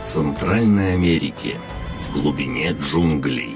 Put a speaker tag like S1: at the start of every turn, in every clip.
S1: Центральной Америке, в глубине джунглей.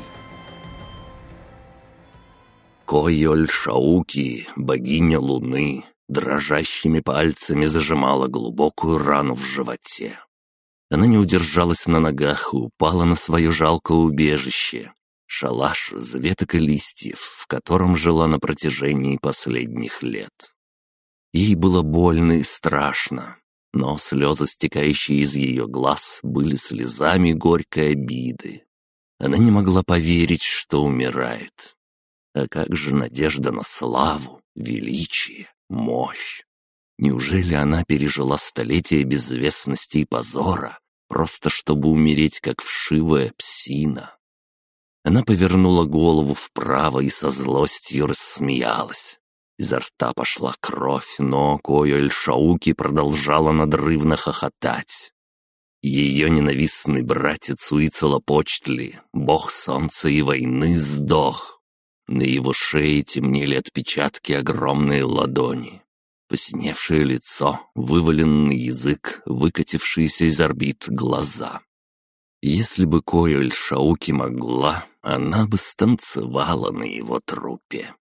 S1: Койоль-Шауки, богиня Луны, дрожащими пальцами зажимала глубокую рану в животе. Она не удержалась на ногах и упала на свое жалкое убежище. Шалаш из веток и листьев, в котором жила на протяжении последних лет. Ей было больно и страшно, но слезы, стекающие из ее глаз, были слезами горькой обиды. Она не могла поверить, что умирает. А как же надежда на славу, величие, мощь? Неужели она пережила столетия безвестности и позора, просто чтобы умереть, как вшивая псина? Она повернула голову вправо и со злостью рассмеялась. Изо рта пошла кровь, но Койоль-Шауки продолжала надрывно хохотать. Ее ненавистный братец Уицелопочтли, бог солнца и войны, сдох. На его шее темнели отпечатки огромной ладони. Посиневшее лицо, вываленный язык, выкатившиеся из орбит глаза. Если бы Койоль-Шауки могла, она бы станцевала на его трупе.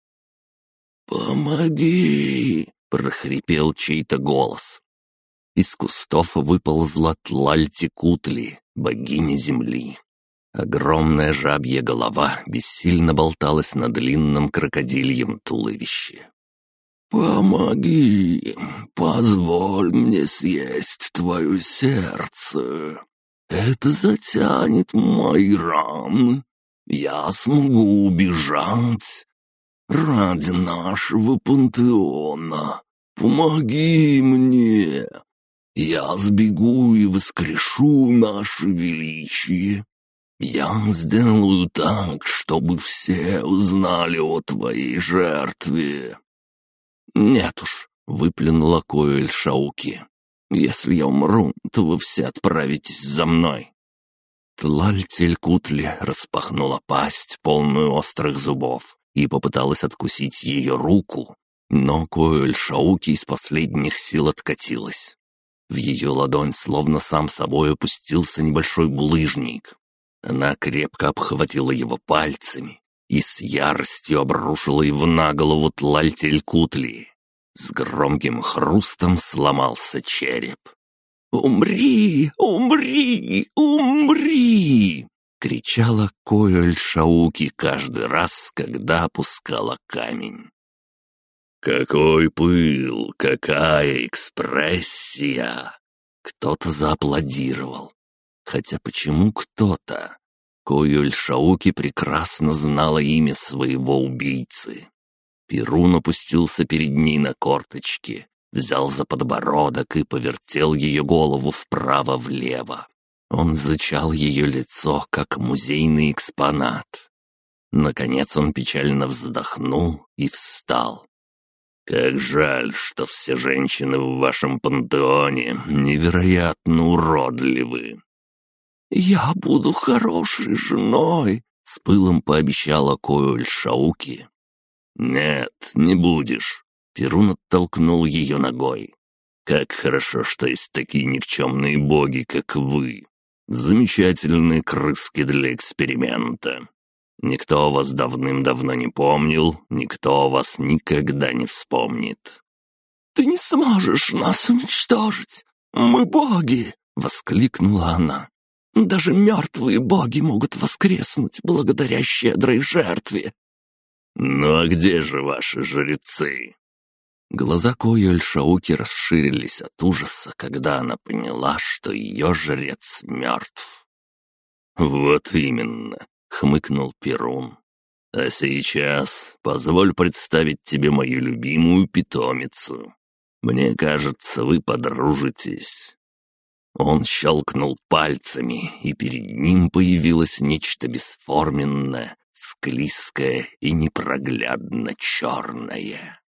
S1: «Помоги!» — прохрипел чей-то голос. Из кустов выползла Тлальтекутли, богиня земли. Огромная жабья голова бессильно болталась на длинном крокодильем туловище. «Помоги! Позволь мне съесть твое сердце! Это затянет мои раны! Я смогу убежать! Ради нашего пантеона! Помоги мне! Я сбегу и воскрешу наше величие! Я сделаю так, чтобы все узнали о твоей жертве!» «Нет уж», — выплюнула Койоль-Шауки. «Если я умру, то вы все отправитесь за мной». Тлальтекутли распахнула пасть, полную острых зубов, и попыталась откусить ее руку, но Койоль-Шауки из последних сил откатилась. В ее ладонь словно сам собой опустился небольшой булыжник. Она крепко обхватила его пальцами и с яростью обрушила его на голову Тлальтекутли. С громким хрустом сломался череп. «Умри! Умри! Умри!» — кричала Койоль-Шауки каждый раз, когда опускала камень. «Какой пыл! Какая экспрессия!» Кто-то зааплодировал. Хотя почему кто-то? Койоль-Шауки прекрасно знала имя своего убийцы. Перун опустился перед ней на корточки, взял за подбородок и повертел ее голову вправо-влево. Он изучал ее лицо, как музейный экспонат. Наконец он печально вздохнул и встал. «Как жаль, что все женщины в вашем пантеоне невероятно уродливы». «Я буду хорошей женой», — с пылом пообещала Койоль-Шауки. «Нет, не будешь», — Перун оттолкнул ее ногой. «Как хорошо, что есть такие никчемные боги, как вы. Замечательные крыски для эксперимента. Никто о вас давным-давно не помнил, никто о вас никогда не вспомнит». «Ты не сможешь нас уничтожить! Мы боги!» — воскликнула она. «Даже мертвые боги могут воскреснуть благодаря щедрой жертве».
S2: «Ну а где же ваши жрецы?»
S1: Глаза Койоль-Шауки расширились от ужаса, когда она поняла, что ее жрец мертв.
S2: «Вот именно», — хмыкнул Перун. «А сейчас позволь представить тебе мою любимую питомицу. Мне кажется, вы подружитесь». Он щелкнул пальцами, и перед ним появилось нечто бесформенное, склизкое и непроглядно черное.